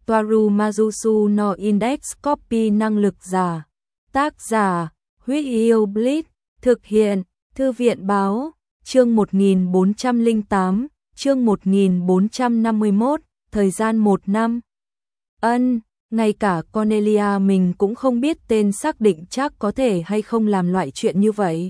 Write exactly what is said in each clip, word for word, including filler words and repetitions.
Toaru Majusu no Index Copy năng lực giả. Tác giả, Huyết Yêu Bleach, thực hiện, Thư viện báo, chương một nghìn bốn trăm lẻ tám, chương một nghìn bốn trăm năm mươi mốt, thời gian một năm. Ân, ngay cả Cornelia mình cũng không biết tên xác định chắc có thể hay không làm loại chuyện như vậy.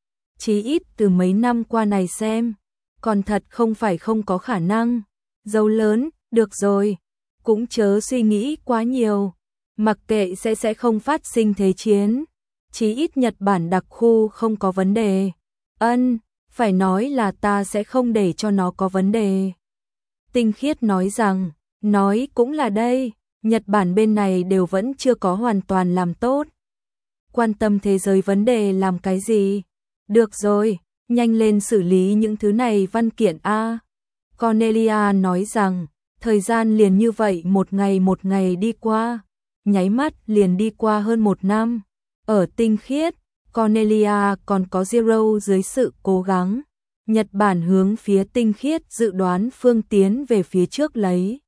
Chí ít từ mấy năm qua này xem, còn thật không phải không có khả năng. Dấu lớn, được rồi, cũng chớ suy nghĩ quá nhiều, mặc kệ sẽ sẽ không phát sinh thế chiến. Chí ít Nhật Bản đặc khu không có vấn đề. Ân, phải nói là ta sẽ không để cho nó có vấn đề. Tinh Khiết nói rằng, nói cũng là đây, Nhật Bản bên này đều vẫn chưa có hoàn toàn làm tốt. Quan tâm thế giới vấn đề làm cái gì? Được rồi, nhanh lên xử lý những thứ này văn kiện a. Cornelia nói rằng, thời gian liền như vậy một ngày một ngày đi qua, nháy mắt liền đi qua hơn một năm. Ở Tinh Khiết, Cornelia còn có Zero dưới sự cố gắng. Nhật Bản hướng phía Tinh Khiết dự đoán phương tiến về phía trước lấy.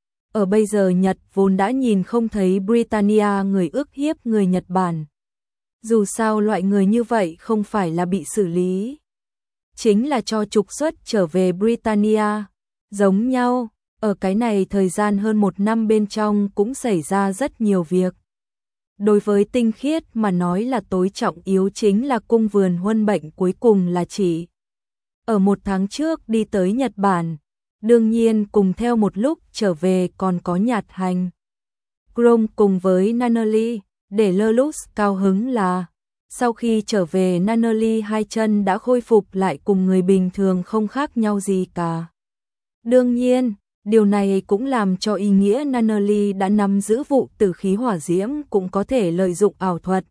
Ở bây giờ Nhật vốn đã nhìn không thấy Britannia người ức hiếp người Nhật Bản. Dù sao loại người như vậy không phải là bị xử lý, chính là cho trục xuất trở về Britannia. Giống nhau, ở cái này thời gian hơn một năm bên trong cũng xảy ra rất nhiều việc. Đối với Tinh Khiết mà nói là tối trọng yếu chính là cung vườn huân bệnh cuối cùng là chỉ. Ở một tháng trước đi tới Nhật Bản, đương nhiên cùng theo một lúc trở về còn có Nhạt Hành, Chrome cùng với Nunnally. Để Lerlus cao hứng là, sau khi trở về Nunnally hai chân đã khôi phục lại cùng người bình thường không khác nhau gì cả. Đương nhiên, điều này cũng làm cho ý nghĩa Nunnally đã nắm giữ vụ tử khí hỏa diễm cũng có thể lợi dụng ảo thuật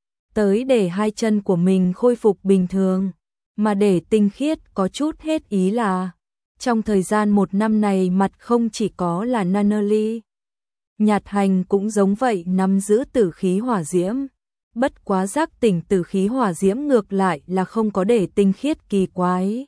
tới để hai chân của mình khôi phục bình thường. Mà để Tinh Khiết có chút hết ý là, trong thời gian một năm này mặt không chỉ có là Nunnally, Nhạt Hành cũng giống vậy nắm giữ tử khí hỏa diễm. Bất quá giác tỉnh tử khí hỏa diễm ngược lại là không có để Tinh Khiết kỳ quái.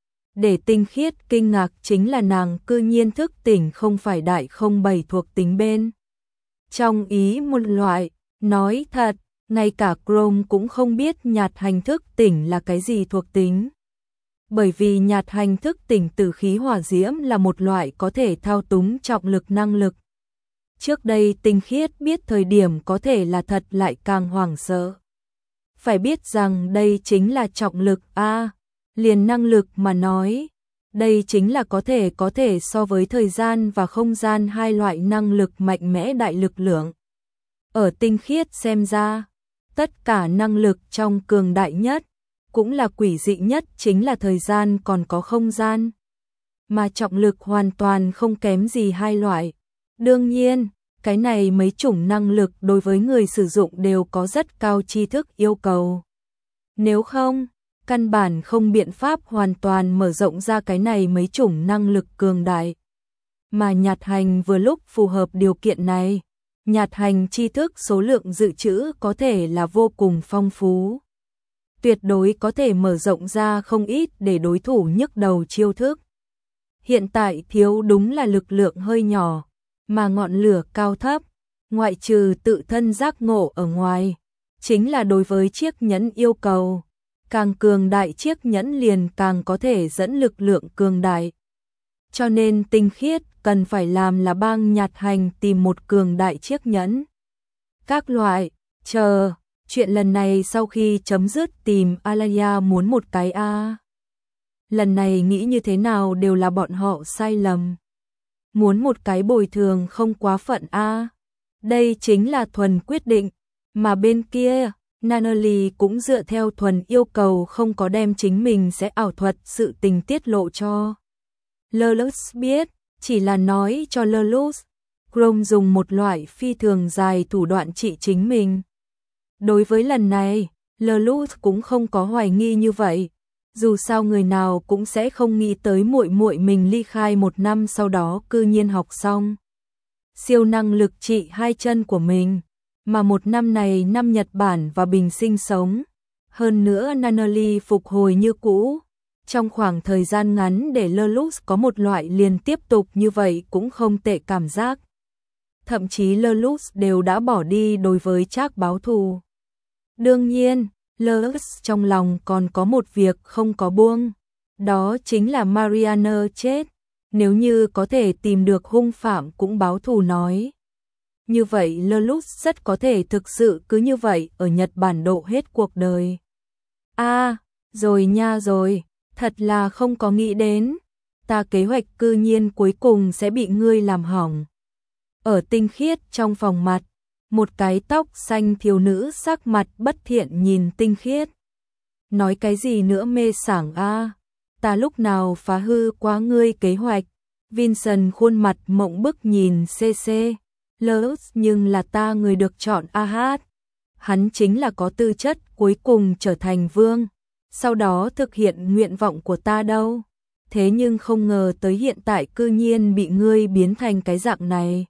Để Tinh Khiết kinh ngạc chính là nàng cư nhiên thức tỉnh không phải đại không bảy thuộc tính bên trong ý một loại. Nói thật, ngay cả Chrome cũng không biết Nhạt Hành thức tỉnh là cái gì thuộc tính. Bởi vì Nhạt Hành thức tỉnh tử khí hỏa diễm là một loại có thể thao túng trọng lực năng lực. Trước đây Tinh Khiết biết thời điểm có thể là thật lại càng hoảng sợ. Phải biết rằng đây chính là trọng lực a, liền năng lực mà nói, đây chính là có thể có thể so với thời gian và không gian hai loại năng lực mạnh mẽ đại lực lượng. Ở Tinh Khiết xem ra, tất cả năng lực trong cường đại nhất, cũng là quỷ dị nhất chính là thời gian còn có không gian. Mà trọng lực hoàn toàn không kém gì hai loại. Đương nhiên, cái này mấy chủng năng lực đối với người sử dụng đều có rất cao tri thức yêu cầu. Nếu không, căn bản không biện pháp hoàn toàn mở rộng ra cái này mấy chủng năng lực cường đại. Mà Nhạt Hành vừa lúc phù hợp điều kiện này. Nhạt Hành tri thức số lượng dự trữ có thể là vô cùng phong phú. Tuyệt đối có thể mở rộng ra không ít để đối thủ nhức đầu chiêu thức. Hiện tại thiếu đúng là lực lượng hơi nhỏ, mà ngọn lửa cao thấp, ngoại trừ tự thân giác ngộ ở ngoài, chính là đối với chiếc nhẫn yêu cầu. Càng cường đại chiếc nhẫn liền càng có thể dẫn lực lượng cường đại. Cho nên Tinh Khiết cần phải làm là bang Nhạt Hành tìm một cường đại chiếc nhẫn. Các loại, chờ, chuyện lần này sau khi chấm dứt tìm Alaya muốn một cái A. Lần này nghĩ như thế nào đều là bọn họ sai lầm. Muốn một cái bồi thường không quá phận A. Đây chính là thuần quyết định, mà bên kia, Nunnally cũng dựa theo thuần yêu cầu không có đem chính mình sẽ ảo thuật sự tình tiết lộ cho Lerlus biết, chỉ là nói cho Lerlus, Chrome dùng một loại phi thường dài thủ đoạn trị chính mình. Đối với lần này, Lerlus cũng không có hoài nghi như vậy. Dù sao người nào cũng sẽ không nghĩ tới muội muội mình ly khai một năm sau đó cư nhiên học xong siêu năng lực trị hai chân của mình, mà một năm này năm Nhật Bản và bình sinh sống. Hơn nữa Nunnally phục hồi như cũ. Trong khoảng thời gian ngắn để Lerlus có một loại liền tiếp tục như vậy cũng không tệ cảm giác. thậm chí Lelouch đều đã bỏ đi đối với Trác báo thù. Đương nhiên, Lelouch trong lòng còn có một việc không có buông, đó chính là Marianne chết, nếu như có thể tìm được hung phạm cũng báo thù nói. Như vậy Lelouch rất có thể thực sự cứ như vậy ở Nhật Bản độ hết cuộc đời. A, à, rồi nha rồi, thật là không có nghĩ đến, ta kế hoạch cư nhiên cuối cùng sẽ bị ngươi làm hỏng. Ở Tinh Khiết trong phòng mặt, một cái tóc xanh thiếu nữ sắc mặt bất thiện nhìn Tinh Khiết. Nói cái gì nữa mê sảng a, à? Ta lúc nào phá hư quá ngươi kế hoạch. Vincent khuôn mặt mộng bức nhìn xê xê. Lelouch nhưng là ta người được chọn a hát. Hắn chính là có tư chất cuối cùng trở thành vương, sau đó thực hiện nguyện vọng của ta đâu. Thế nhưng không ngờ tới hiện tại cư nhiên bị ngươi biến thành cái dạng này.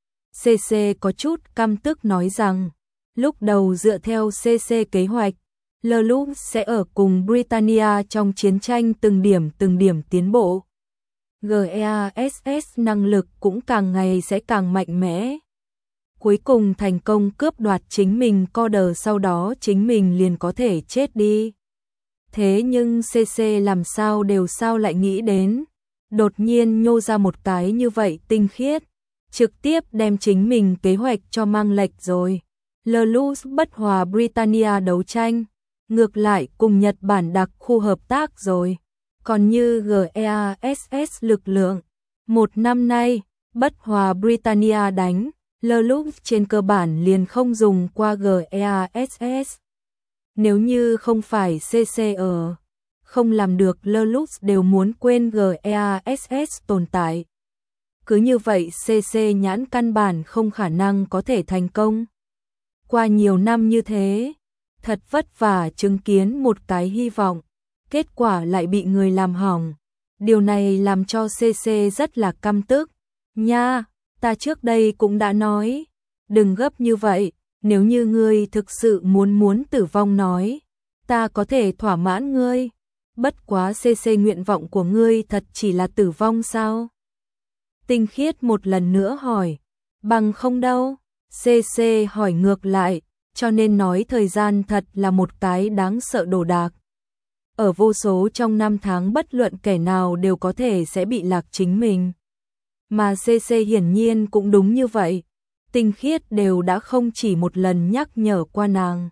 xê xê có chút căm tức nói rằng, lúc đầu dựa theo xê xê kế hoạch, Lelouch sẽ ở cùng Britannia trong chiến tranh từng điểm từng điểm tiến bộ. giê e a ét ét năng lực cũng càng ngày sẽ càng mạnh mẽ. Cuối cùng thành công cướp đoạt chính mình Corder, sau đó chính mình liền có thể chết đi. Thế nhưng xê xê làm sao đều sao lại nghĩ đến, đột nhiên nhô ra một cái như vậy Tinh Khiết, trực tiếp đem chính mình kế hoạch cho mang lệch rồi. Lelouch bất hòa Britannia đấu tranh, ngược lại cùng Nhật Bản đặc khu hợp tác rồi. Còn như giê e a ét ét lực lượng, một năm nay, bất hòa Britannia đánh, Lelouch trên cơ bản liền không dùng qua giê e a ét ét. Nếu như không phải xê xê ở, không làm được Lelouch đều muốn quên giê e a ét ét tồn tại. Cứ như vậy xê xê nhãn căn bản không khả năng có thể thành công. Qua nhiều năm như thế, thật vất vả chứng kiến một cái hy vọng, kết quả lại bị người làm hỏng. Điều này làm cho xê xê rất là căm tức. Nha, ta trước đây cũng đã nói, đừng gấp như vậy, nếu như ngươi thực sự muốn muốn tử vong nói, ta có thể thỏa mãn ngươi. Bất quá xê xê nguyện vọng của ngươi thật chỉ là tử vong sao? Tinh Khiết một lần nữa hỏi, bằng không đâu, xê xê hỏi ngược lại, cho nên nói thời gian thật là một cái đáng sợ đồ đạc. Ở vô số trong năm tháng bất luận kẻ nào đều có thể sẽ bị lạc chính mình. Mà xê xê hiển nhiên cũng đúng như vậy, Tinh Khiết đều đã không chỉ một lần nhắc nhở qua nàng.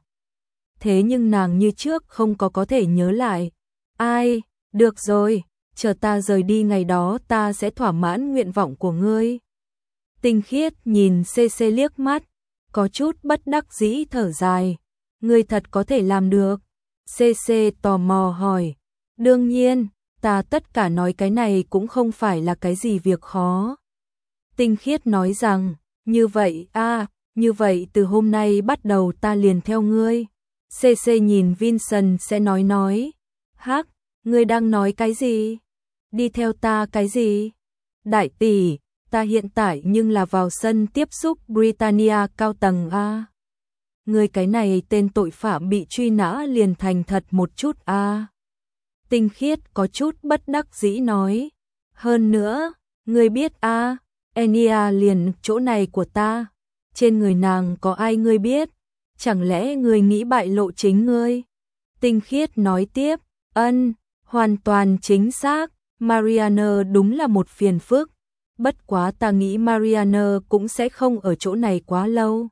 Thế nhưng nàng như trước không có có thể nhớ lại. Ai, được rồi, chờ ta rời đi ngày đó ta sẽ thỏa mãn nguyện vọng của ngươi. Tinh Khiết nhìn xê xê liếc mắt, có chút bất đắc dĩ thở dài. Ngươi thật có thể làm được. xê xê tò mò hỏi. Đương nhiên, ta tất cả nói cái này cũng không phải là cái gì việc khó. Tinh Khiết nói rằng, như vậy a, à, như vậy từ hôm nay bắt đầu ta liền theo ngươi. xê xê nhìn Vincent sẽ nói nói. Hắc, ngươi đang nói cái gì? Đi theo ta cái gì? Đại tỷ, ta hiện tại nhưng là vào sân tiếp xúc Britannia cao tầng a. Ngươi cái này tên tội phạm bị truy nã liền thành thật một chút a. Tinh Khiết có chút bất đắc dĩ nói. Hơn nữa, ngươi biết a, Enya liền chỗ này của ta, trên người nàng có ai ngươi biết? Chẳng lẽ ngươi nghĩ bại lộ chính ngươi? Tinh Khiết nói tiếp, ân, hoàn toàn chính xác, Marianne đúng là một phiền phức. Bất quá ta nghĩ Marianne cũng sẽ không ở chỗ này quá lâu.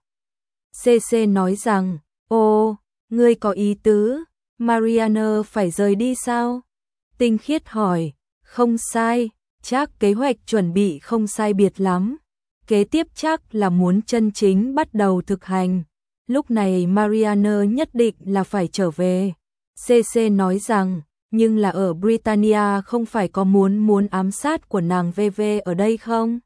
xê xê nói rằng, ồ, ngươi có ý tứ, Marianne phải rời đi sao? Tinh Khiết hỏi, không sai, chắc kế hoạch chuẩn bị không sai biệt lắm. Kế tiếp chắc là muốn chân chính bắt đầu thực hành. Lúc này Marianne nhất định là phải trở về. xê xê nói rằng, nhưng là ở Britannia không phải có muốn muốn ám sát của nàng vê vê ở đây không?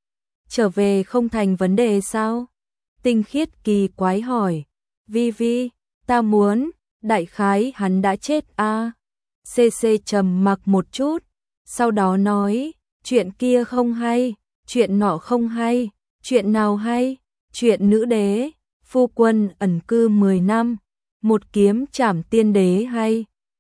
Trở về không thành vấn đề sao? Tinh Khiết kỳ quái hỏi. Vi Vi, ta muốn, đại khái hắn đã chết a. À? xê xê trầm mặc một chút, sau đó nói, chuyện kia không hay, chuyện nọ không hay, chuyện nào hay? Chuyện nữ đế, phu quân ẩn cư mười năm, một kiếm trảm tiên đế hay?